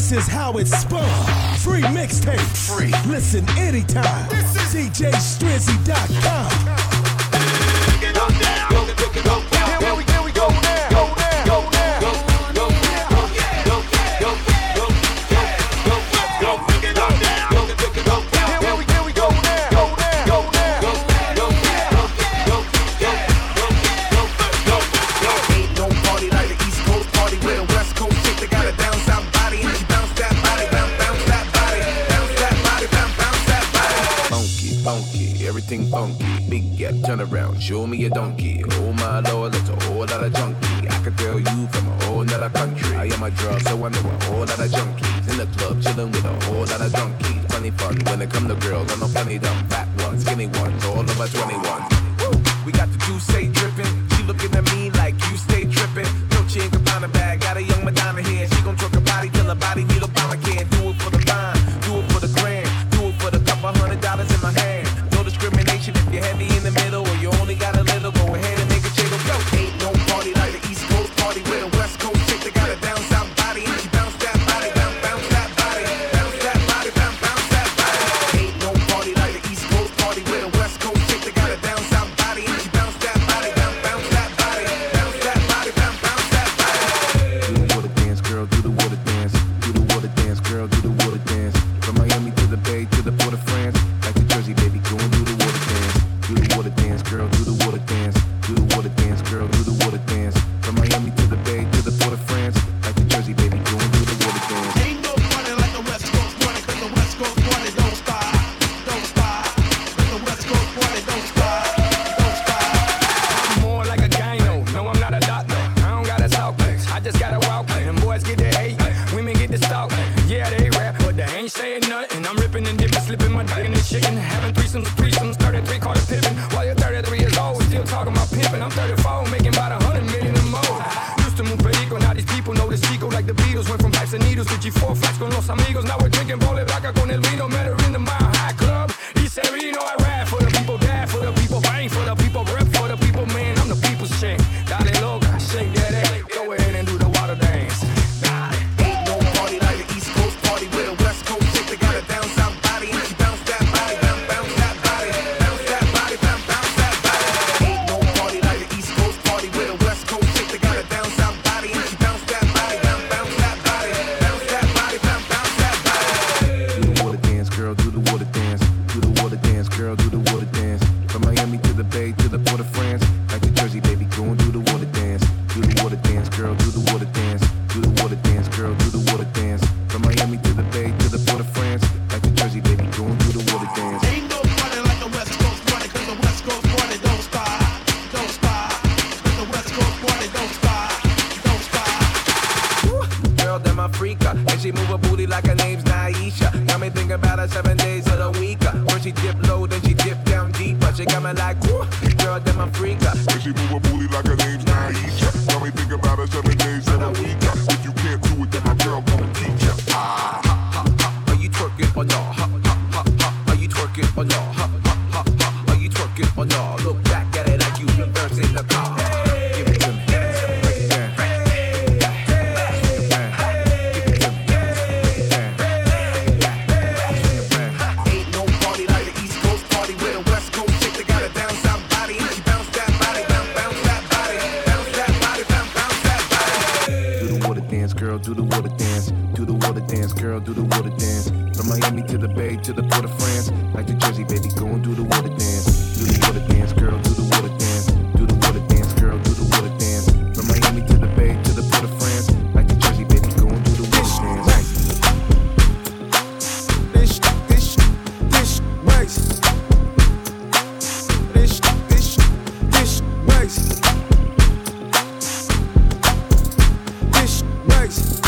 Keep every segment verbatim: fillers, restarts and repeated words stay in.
This is how it's spun. Free mixtape. Free. Listen anytime. This is D J Strizzy dot com. Get up down. Go, go, go, go down. Here we, here we go now. Go now. Go now. Go, go, go, go, go, go, go, go, go, get up down. Go, go, go, go down. Here we, here we go now. Go now. Go now. Go, go, go, go, go, go, go, go. Ain't no party like the East Coast party with a West Coast chick that got a down south body and she bounce that body, bounce, bounce that body, bounce that body, bounce, bounce that body. Funky, funky, everything funky. Big gap, turn around, show me a donkey. Oh my lord, that's a whole lot of junkie. I can tell you from a whole nother country. I am a drug, so I know a whole lot of junkies. In the club, chillin' with a whole lot of drunkies. Funny fun when it come to girls, I know plenty dumb fat ones, skinny ones, all over twenty-one. Woo! We got the juice, say drippin'. She looking at me like you stay trippin'. Dolce and Gabbana bag, got a young Madonna here. She gon' twerk her body till her body need Obamacare. Do it for the vine, do it for the grand, do it for the couple hundred dollars in my hand. No discrimination if you're heavy in the middle or you only got a little. Go ahead and make a jiggle. Go. Ain't no party like the East Coast party with a West Coast chick that got a down south body and she bounce that body, bounce, bounce that body, bounce that body, bounce, bounce that body. Ain't no party like the East Coast party with a West Coast chick that got a down south body and she bounce that body, bounce, bounce that body, bounce that body, bounce, bounce that body. Do the water dance, girl, do the water dance, do the water dance, girl, do the water dance. From Miami to the Bay to the Port of France, like the Jersey, baby, go and do the water dance. Do the water dance, girl, do the water dance. Do the water dance, girl, do the water dance. From Miami to the Bay to the Port of France, like the Jersey, baby, go and do the water dance. Ain't no party like the West Coast party, cause the West Coast party don't stop, don't stop. Cause the West Coast party don't stop, don't stop. I'm more like a gyno, no I'm not a doctor. I don't got a talk, I just gotta walk. Them boys get the hate, women get the stalk. Yeah, they rap, but they ain't saying nothing. I'm ripping and dipping, slipping my dick in this chicken. Having threesomes, threesomes, thirty-three call it pippin'. While you're thirty-three years old, still talking about pimping. I'm thirty-four, making about a hundred million or more. Used to move perico, now these people know this chico like the Beatles. Went from pipes and needles to G four flats con los amigos. Now we're drinking Bole Blanca con el vino. Met her in the Mile High Club. He said, you know I rap for the people, die for the people, bang for the people, rep for the people, man. I'm the people's champ. Dale loca, shake that ass. Go ahead and do the water dance. Ain't no party like the East Coast party with a West Coast chick that got a down south body and she bounce that body, bounce, bounce that body, bounce that body, bounce, bounce that body. Ain't no party like the East Coast party with a West Coast chick that got a down south body and she bounce that body, bounce, bounce that body, bounce that body, bounce, bounce that body. Do the water dance, girl, do the water dance, do the water dance, girl, do the water dance. From Miami to the Bay to the Port of France, like the Jersey, baby, go and do the water dance. Do the water dance, girl, do the water dance. Do the water dance, girl, do the water dance. From Miami to the Bay to the Port of France, like the Jersey, baby, go and do the water dance. Ain't no party like the West Coast party, cause the West Coast party don't stop, don't stop. Cause the West Coast party don't stop, don't stop. Woo. Girl, them a freaka, and she move her booty like her name's Naisha. Got me thinking about her seven days of the week. When she dip low, then she dip down deeper. She got me like, woo. Girl, them a freaka, and she move her booty like her name's Naisha. Got me thinking about her seven days of the week. If you can't do it, then my girl gonna teach ya. Ah, ha, ha, ha. Are you twerking or no? Ha, ha, ha, ha. Are you twerking or no? Ha, ha, ha, ha. Are you twerking or no? Look back at it like you reversing the car. Give it to me. Break it down. Give it to me. Ain't no party like the East Coast party with a West Coast chick that got a down south body and she bounce that body, bounce, bounce that body, bounce that body, bounce, bounce that body. Do the water dance, girl, do the water dance. Do the water dance, girl, do the water dance. From Miami to the Bay to the Port of France, like the Jersey, baby, go and do the water dance. Do the water dance, girl, do the water dance. Do the water dance, girl, do the water dance. From Miami to the Bay to the Port of France, like the Jersey, baby, go and do the water dance. This, this, this race. This, this, this race. This race.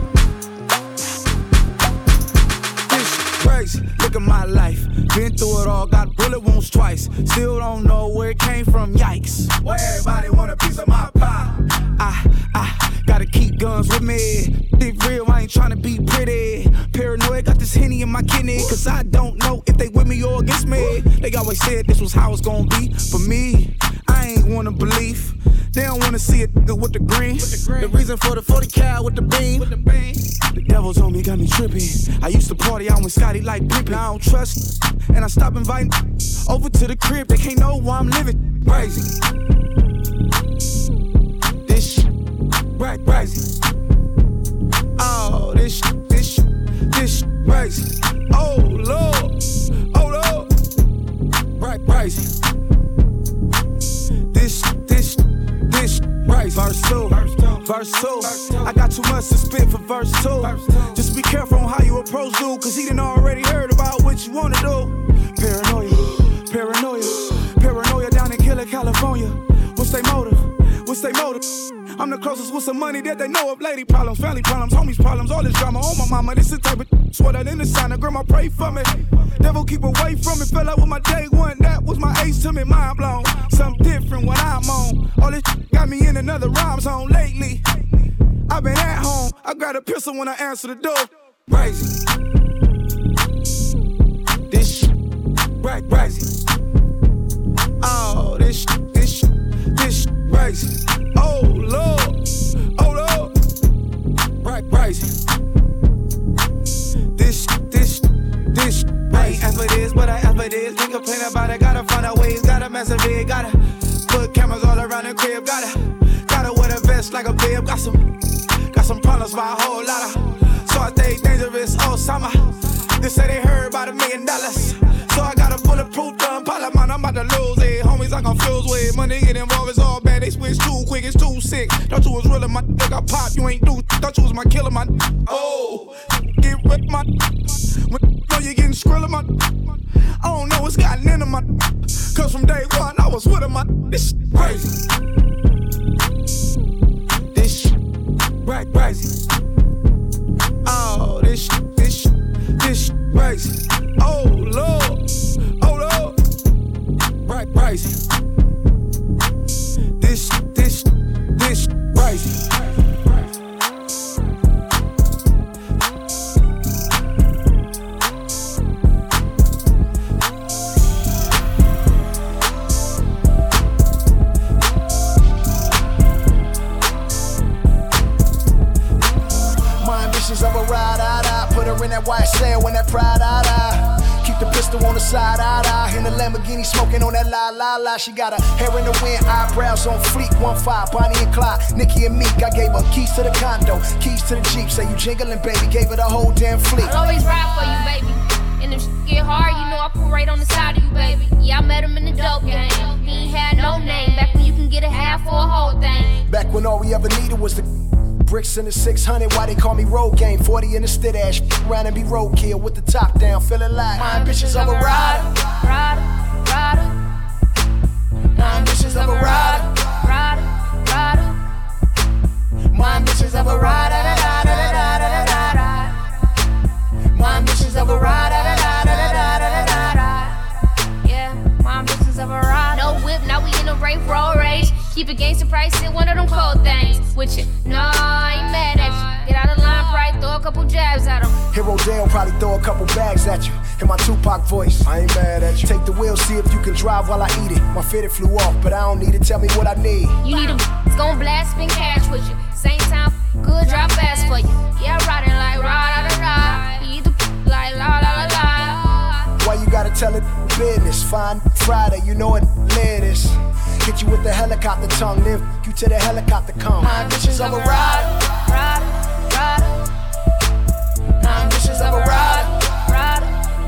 Look at my life, been through it all, got bullet wounds twice. Still don't know where it came from, yikes. Why everybody want a piece of my pie? I, I gotta keep guns with me. Think real, I ain't tryna be pretty. Paranoid, got this Henny in my kidney. Cause I don't know if they with me or against me. They always said this was how it's gonna be. For me, I ain't wanna believe They don't wanna see a nigga with the green. With the, green. The reason for the forty cal with the beam. With the beam. The devil's on me, got me tripping. I used to party out with Scotty like Pippen. I don't trust, and I stop inviting over to the crib. They can't know why I'm living. Crazy. This shit, right, crazy. Oh, this shit, this shit, this shit, crazy. Oh Lord, oh Lord, right, crazy. This, this, this, crazy. Verse two, verse two. I got too much to spit for verse two. Just be careful on how you approach dude, cause he done already heard about what you wanna do. Paranoia, paranoia, paranoia down in Killer, California. What's they motive? What's they motive? I'm the closest with some money that they know of. Lady problems, family problems, homies problems, all this drama on my mama. This is the type of swear that in the sign of grandma pray for me. Devil keep away from me. Fell out with my day one, that was my ace to me, mind blown. Something different when I'm on. All this got me in another rhyme zone lately. I've been at home, I got a pistol when I answer the door. Crazy. This shit, right, crazy. Oh, this shit, this shit, this shit, crazy. Oh Lord, oh Lord, right, crazy. This, this, this, I ain't ever this, but I ever this. Think complain about it, gotta find out ways, gotta mess with it, gotta put cameras all around the crib, gotta, gotta wear a vest like a bib, got some, got some problems by a whole lot of, so I stay dangerous all summer. They say they heard about a million dollars, so I got a bulletproof gun, Parliament, I'm about to lose it. Homies I confuse with, money get involved, it's all bad, they switch too quick, it's too sick. Thought you was real in my dick, I pop, you ain't do, thought you was my killer, my, oh, get rid of my, when know you getting skrill in my, I don't know what's gotten into my, cause from day one I was with him, my, this shit crazy. This shit, right, crazy. Oh, this shit, this shit, this shit, crazy. Oh Lord, oh Lord, right, crazy. This, this, this, crazy. Of a ride, I, I put her in that white cell when that pride, I, I keep the pistol on the side, I, I in the Lamborghini smoking on that la la la. She got her hair in the wind, eyebrows on fleek. One five, Bonnie and Clyde, Nikki and Meek. I gave her keys to the condo, keys to the Jeep. Say you jingling, baby, gave her the whole damn fleet. I'll always ride for you, baby. And if shit get hard, you know I put right on the side of you, baby. Yeah, I met him in the dope game. He ain't had no name. Back when you can get a half for a whole thing. Back when all we ever needed was the bricks in the six hundred, why they call me road game? forty in the stid ash, around and be roadkill with the top down, feeling like my bitches of a rider, rider, rider. My bitches of a rider, rider, rider. My bitches of a rider, rider, rider, rider. My bitches of a rider, rider, rider, rider. Yeah, my bitches of a rider. No whip, now we in a rape road rage. Keep it gangsta price in one of them cold things. With you, no, I ain't mad at you. Get out of line, probably throw a couple jabs at him. Hero Dale probably throw a couple bags at you. In my Tupac voice, I ain't mad at you. Take the wheel, see if you can drive while I eat it. My fitted flew off, but I don't need it. Tell me what I need. You need a it's gon' blast, spin cash with you. Same time, good drop fast for you. Yeah, riding like ride, ride, ride. You eat the like la, la, la, la. Why you gotta tell it business? Fine Friday, you know it lit is. Hit you with the helicopter tongue, live you to the helicopter come. My bitches of a rider, rider, rider. My bitches of a rider, rider,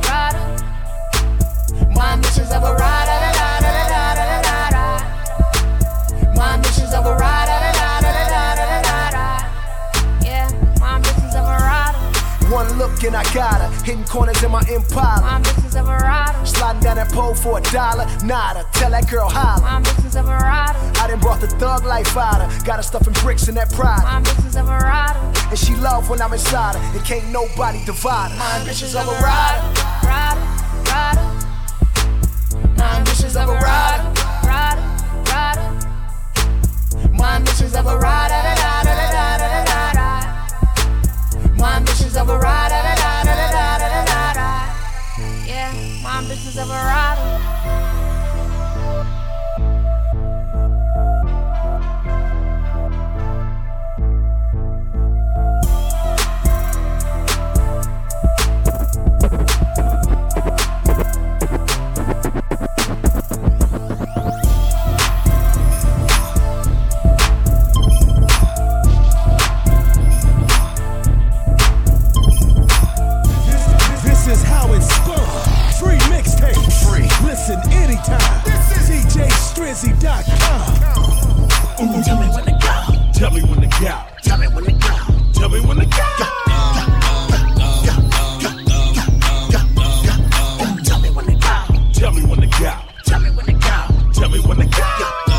rider. My bitches of a rider, rider, rider, rider. My bitches of a rider, rider, rider, rider. Yeah, my bitches of a rider. One look and I got her, hitting corners in my Impala. My bitches of a rider. Sliding down that pole for a dollar, nada. Tell that girl holla. My bitches of a rider. I done brought the thug life out her. Got her stuffing bricks in that pride. My bitches of a rider. And she love when I'm inside her. And can't nobody divide her. My bitches of a rider, rider, rider. My bitches of a rider, rider, rider. My bitches of a rider, rider, rider, rider. My bitches of a rider, rider, rider, rider. Yeah, my bitches of a rider. anytime. D J Strizzy dot com. Ooh, tell me when to go. Tell me when to go. Tell me when to go. Tell me when to go. Tell me when to go. Tell me when to go. Tell me when to go. Tell me when to go.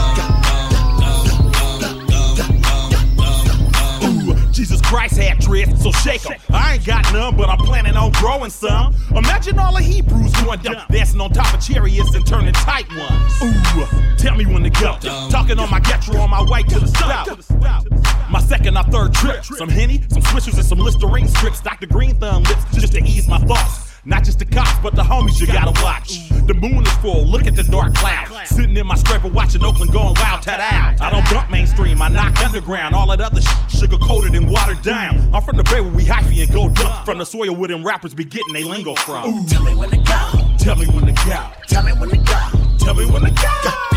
Ooh, Jesus Christ had dreads, so shake 'em. I ain't got none, but I'm planning on growing some. Imagine all the Hebrews going down, dancing on top of chariots and turning tight ones. Ooh, tell me when to go. Talking on my Getro on my way to the stop. My second or third trip. Some Henny, some Swishers, and some Listerine strips. Doctor Green Thumb lips just to ease my thoughts. Not just the cops, but the homies you gotta watch. The moon is full, look at the dark cloud. Sitting in my scraper watching Oakland going wild, tat out. I don't bump mainstream, I knock underground. All that other sh- sugar coated and watered down. I'm from the Bay where we hyphy and go dump. From the soil where them rappers be getting they lingo from. Ooh, tell me when to go. Tell me when to go. Tell me when to go. Tell me when to go.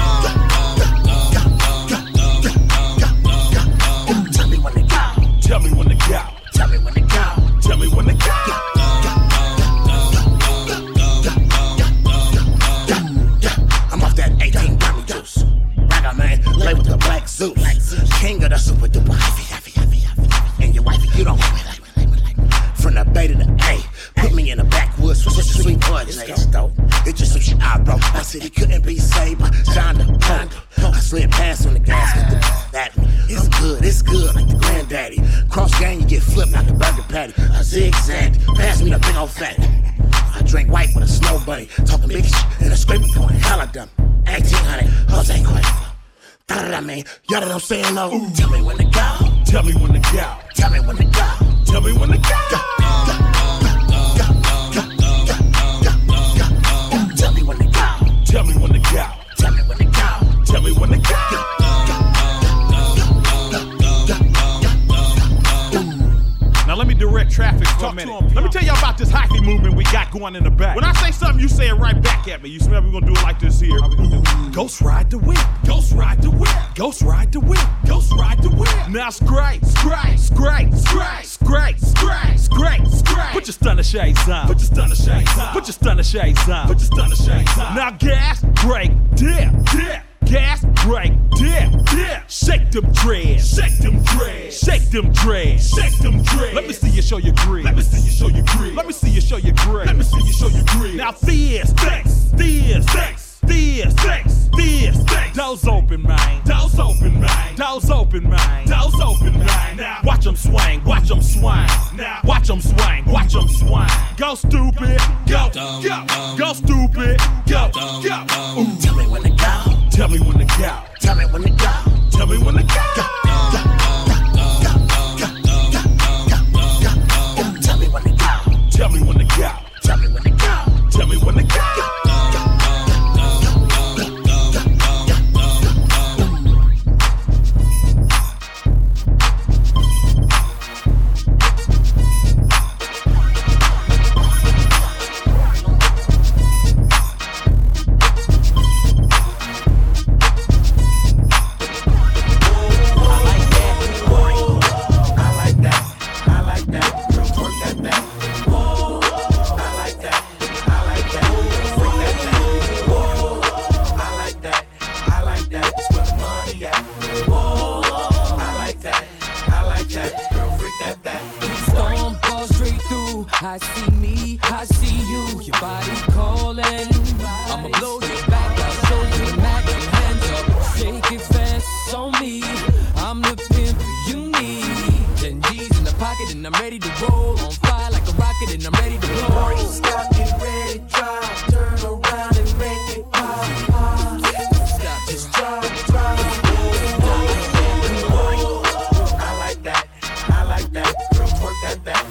Tell me when to go. Tell me when to go. Tell me when to go. Tell me when to go. I'm off that eighteen gummy juice. Ragga man, lay with the black Zeus. King of the super duper hyphy, hyphy, hyphy, hyphy. And your wifey, you don't want me like me, like me, like me. From the Bay to the A, put me in the backwoods for such a sweet boy. It's dope. It's just some shit I broke. I said he couldn't be saved by Shonda Punk. I slid past on the gas, get the at me. It's good, it's good, like the granddaddy. Cross gang, you get flipped like a burger patty. I zigzag, pass me the big old fatty. I drink white with a snow bunny, talking big shit and a scraper going hella dumb. eighteen hundred, Jose Cuervo. Da-da-da, man, y'all know what I'm saying, though? Ooh, tell me when to go. Tell me when to go. Tell me when to go. Tell me when to go. Tell me when to go. Tell me when to go. Tell me when to go. Tell me when to go. Now let me direct traffic for a minute. Let me tell you about this hyphy movement we got going in the back. When I say something, you say it right back at me. You smell we're gonna do it like this here. Ghost ride the whip. Ghost ride the whip. Ghost ride the whip. Ghost ride the whip. Now scrape, scrape, scrape, scrape, scrape, scrape, scrape, scrape. Put your stunner shades on. Put your stunner shades on. Put your stunner shades on. Put your stunner shades on. Now gas, brake, dip, dip. Gas, brake, dip, dip. Shake them dreads. Shake them dreads. Shake them dreads. Shake them dreads. Let me see you show your grit. Let me see you show your grit. Let me see you show your grit. Let me see you show your grit. Now this, this, this, this, this, this, this, this. Doors open, man. Doors open, man. Doors open, man. Doors open, man. Now watch them swing. Watch them swing. Now watch them swing. Watch them swing. Go stupid. Go. Go. Go stupid. Go. Go. Ooh. Tell me when to go. Tell me when to go. Tell me when to go. Tell me when to go. Tell me when to go. Tell me when to go. Tell me when to go. Tell me when to go. I see me, I see you, your body calling. I'ma blow your back, I'll show you the Mac. Hands up, shake it fast on me. I'm the pimp you need. Ten G's in the pocket and I'm ready to roll. On fire like a rocket and I'm ready to blow. Stop, get ready, drive, turn around and make it pop, pop. Stop, just drive, drive. I like that, I like that, girl, twerk that back.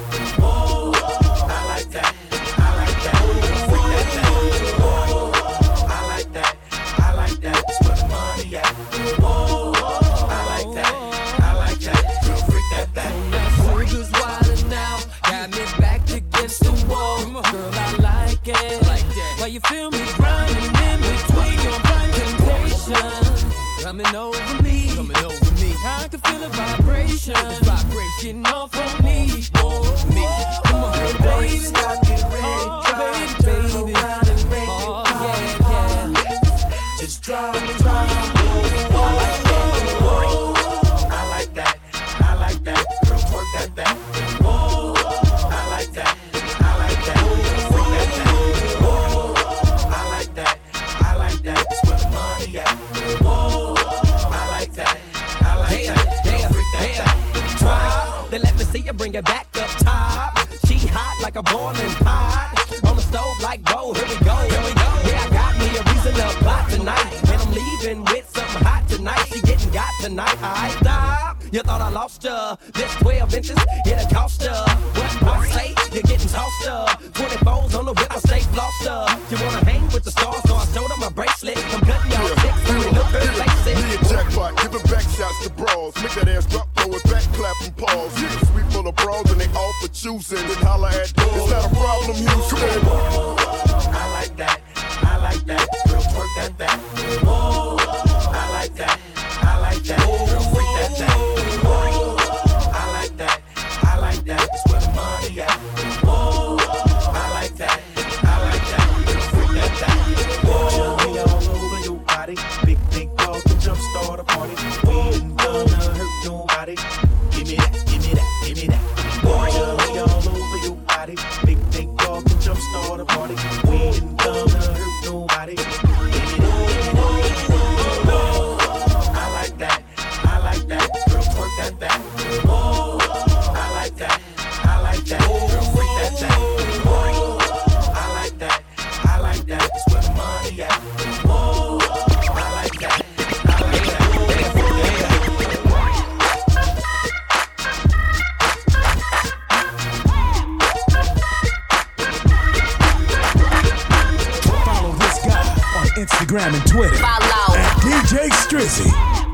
You feel me grinding in between your blind temptation, coming over me, coming over me. I can feel the vibration, the vibration off on me, oh me. Come on, baby, stop, get ready, oh, baby, baby, oh yeah, yeah. a boiling pot. On the stove like gold, here we go, here we go. Yeah, I got me a reason to plot tonight. And I'm leaving with something hot tonight. She getting got tonight, I stop. You thought I lost her. This twelve inches, yeah, the cost her. What I say, you're getting tossed up. twenty-fours on the whip, I stay flossed up. You wanna hang with the stars, so I showed her my bracelet. I'm cutting y'all chicks, so they look good like it. Me and Jackpot, giving back shots to brawls. Make that ass drop, throw it back, clap and pause. Niggas sweet full of brawls and they all for choosing. Then holla at doors. It's not a problem, Houston. Whoa, I like that, I like that. Girl, twerk that back. Whoa, I like that, I like that. Girl, freak that back. Whoa, I like that, I like that. It's where the money at. Whoa, I like that, I like that. Girl, freak that back. Whoa, jump all over your body. Big, big dog can jump start a party. We ain't gonna hurt nobody. Give me that, give me that, give me that. Whoa, jump all over your body. Big, big dog can jump start a party. We ain't gonna hurt nobody. Give me that, give me that. Whoa, I like that, I like that. Girl, twerk that back. Whoa, I like that, I like that. Girl, freak that back. Whoa, I like that, I like that. It's where the money at. Whoa, I like that, I like that. Follow this guy on Instagram and Twitter Follow. at D J Strizzy.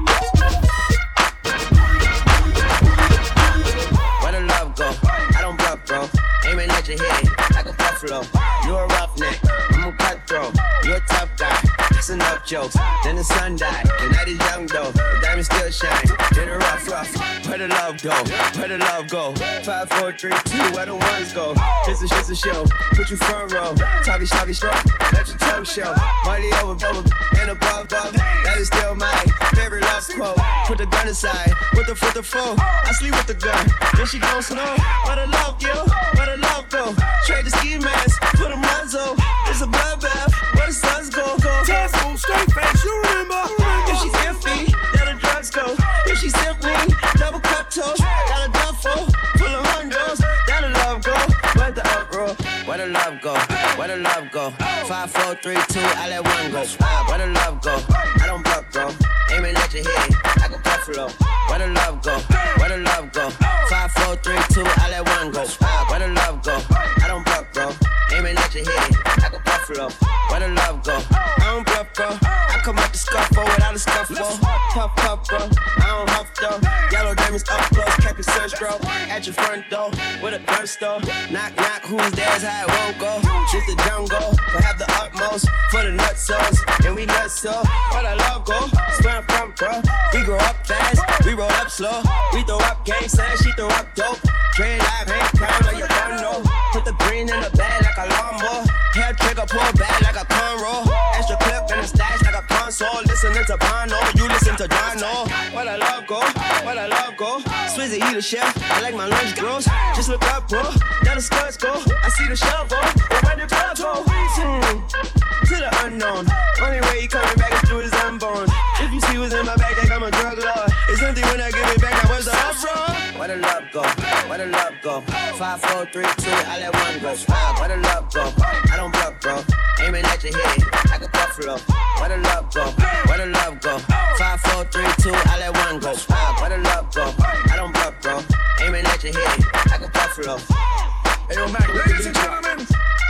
Where the love go? I don't bluff, bro. Aiming at your head like a buffalo. You a roughneck, I'm a cutthroat. You a tough guy, that's enough jokes. Then the sun died, the night is young though. The diamond still shine, then the rough, rough. Where the love go? Where the love go? Five, four, three, two, where the ones go? It's a, it's a show, put you front row. Talky, talky, strong, let your tongue show. Money over, bubble, and above, above. That is still my favorite love quote. Put the gun aside, with the foot the foe. I sleep with the gun, then she gon' snow. Where the love go? Where the love go? Trade the ski mask, put a muzzle. It's a bloodbath, where the suns go, go, go. Tassel, straight face, you remember? If she's iffy, then the drugs go. If she's simply double cut toast, got a duffel full of hundos. Down the love go, where the uproar? Where the love go? Where the love go? Five, four, three, two, I let one go. Where the love go? I don't buck, bro. Aiming at your head like a buffalo. Where the love go? Where the love go? Five, four, three, two, I let one go. Where the love go? I don't buck, bro. Aiming at your head like a buffalo. Where the love go? I don't bluff, bro. I come out the scuffle without a scuffle. Puff, puff, bro. I don't huff, though. Yellow diamonds up close, cap your search, bro. At your front door with a gun store. Knock, knock, who's there's how it won't go. Just the jungle, but have the utmost for the nutsos. And we nuts so. Where the love go? It's where I'm from, bro. We grow up fast, we roll up slow. We throw up gang signs, she throw up dope. Dread live, ain't crown on your gun, no. Put the green in the bag like a lawnmower. Hair trigger, pull back like a cornrow. Extra clip in the stash like a console. Listening to Bono, you listen to Dono. Where the love go? Where the love go? Swizzy, he the chef. I like my lunch gross. Just look up, bro. Down the skirts go. I see the shovel. But where the club go? Hmm. To the unknown. Only way he coming back is through his unborn. If you see what's in my bag, think I'm a drug lord. It's empty when I give it back. Now where's the uproar? Where the love go? Where the love go? Five, four, three, two, I let one go. Where the love go? I don't bluff, bro. Aiming at your head like a buffalo. Where the love go? Where the love go? Five, four, three, two, I let one go. Where the love go? I don't bluff, bro. Aiming at your head like a buffalo. Hey, yo, Mac, ladies and gentlemen,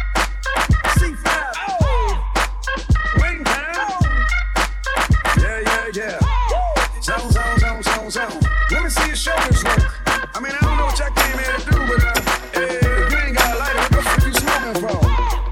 C five. Oh, wing time. Yeah, yeah, yeah. Zone, zone, zone, zone, zone. Let me see your shoulders work. I mean, I don't know what y'all came here to do, but uh, hey, if you ain't got a lighter, what the fuck you smoking for?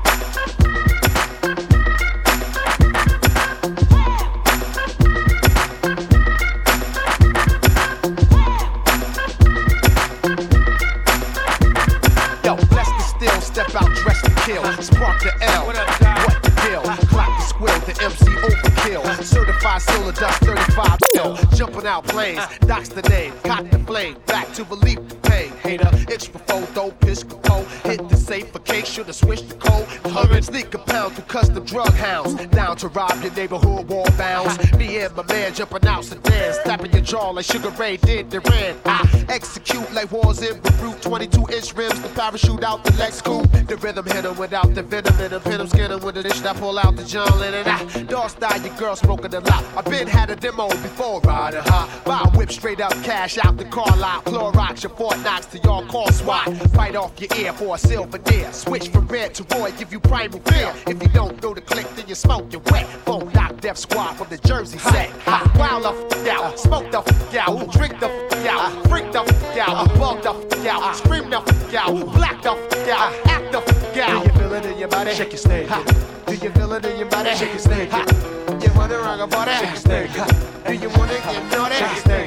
Step out, dress to kill, spark the L. What, what the deal? Clap the squill, the M C overkill. Certified solar dust, thirty-five mil. Jumping out planes, docks the name, cock the flame, back to relieve the pain. Hater, itch before dope, piss cold. Hit the safe for case, should've switched the code. hurry, sneak a pound through custom drug hounds. Down to rob your neighborhood wall bounds. Me and my man jumping out sedans, tapping your jaw like Sugar Ray did the Ran. I execute like wars in Beirut, twenty-two inch rims, the parachute out the Lex coupe. The rhythm hit him without the venom in him, hit him skin him with a dish that pull out the John Lennon. I dog style your girl smoking a lot. I been had a demo before riding high. Buy a whip straight up, cash out the car lot. Clorox your Fort Knox to y'all call SWAT. Fight off your ear for a silver deer. Switch from red to Roy, give you primal fear. If you don't know the click, then you smoke your wet. Phone knock Def Squad from the Jersey set. Hot, wild the f out, smoke the f out, drink the f out, freak the f out, bug the f out, scream the f out, black the f out, act the f out. Do you feel it in your body? Shake your snake. Do you feel it in your body? Shake your snake. You wanna rock a body? Shake your snake. Do you wanna get naughty? Shake your snake.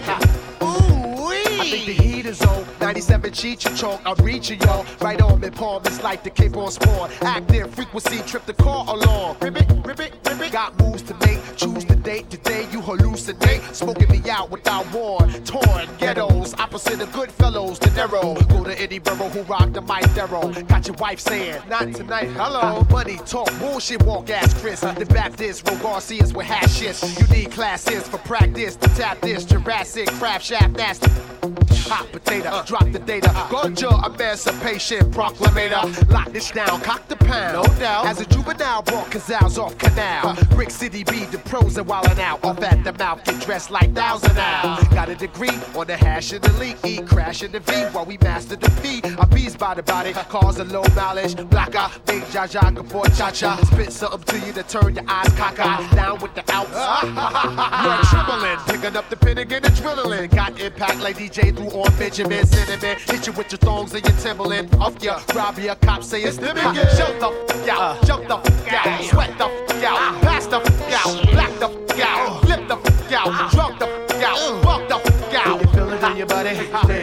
I think the heat is on. ninety-seven cheat your chalk, I'm reaching y'all. Right on me, palm, it's like the Cape on spawn. Active frequency, trip the car along. Ribbit, ribbit, ribbit. Got moves to make, choose the date. Today you hallucinate, smoking me out without war. Torn ghettos, opposite of good fellows, De Niro. Go to any borough who rock the mic Darrow. Got your wife saying, not tonight, hello. Money talk, bullshit walk ass Chris. The Baptist, Ro Garcias with hash shit. You need classes for practice to tap this. Jurassic, craft shaft, nasty. Hot potato, uh, drop the data. Ganja emancipation proclamator. Lock this down, cock the pound. No doubt. As a juvenile, brought Cazals off canal. Uh, Brick City be the pros and wildin' out. Off at the mouth, get dressed like thousand out. Got a degree on the hash and the leak. E crash in the V while we master the P. A bees by the body, cause a low mileage. Blacker, big jaja, before cha cha. Spit something to you to turn your eyes cockeyed. Down with the outs. You're trembling, picking up the pin and get adrenaline. Got impact like D J through on Benjamin Cinnamon. Hit you with your thongs and your Timberland. Off your rob your cops say it's the biggest. Jump the f out, jump the f out, sweat the f out, pass the f out, black the f out, flip the f out, drunk the f out, walk the f out. You feel it in your body?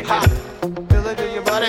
Feel it in your body?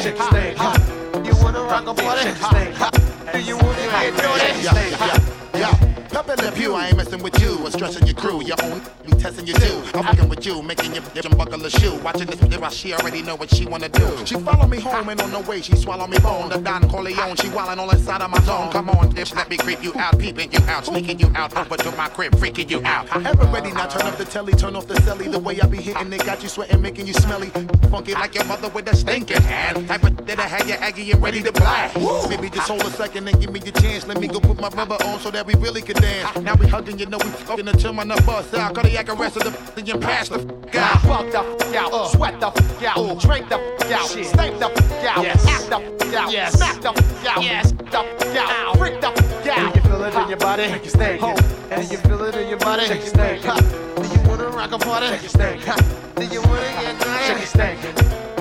You wanna rock a party? Do you wanna get dirty? Yeah. Pep in the pew, I ain't messing with you or stressing your crew. Your own be testing you too. I'm fucking with you, making your bitch buckle a shoe. Watching this video, she already know what she wanna do. She follow me home and on the way she swallow me bone. The Don Corleone, she wildin' all inside of my zone. Come on, dish, let me creep you out, peeping you out, sneaking you out over to my crib, freaking you out. Ever ready now? Turn up the telly, turn off the celly. The way I be hitting it got you sweating, making you smelly. Funky like your mother with a stinking hand. Type of that I had you aggy and ready to blast. Maybe just hold a second and give me the chance. Let me go put my rubber on so that we really can dance. Now we hugging, you know we fucking until my nut bust out. Cardiac arrest of the f***ing and pass the f*** out. Fuck the f*** out, uh, sweat the f*** out, uh, drink the f*** out, shit. Stink the f*** out, yes. Act the f*** out, yes. Smack the f*** out, yes. The f*** out, freak the f*** out. Do you feel it in your body? Shake your snake. Do you feel it in your body? Shake your snake. Do you wanna rock a party? Shake your snake. Do you wanna get nice? Shake your snake.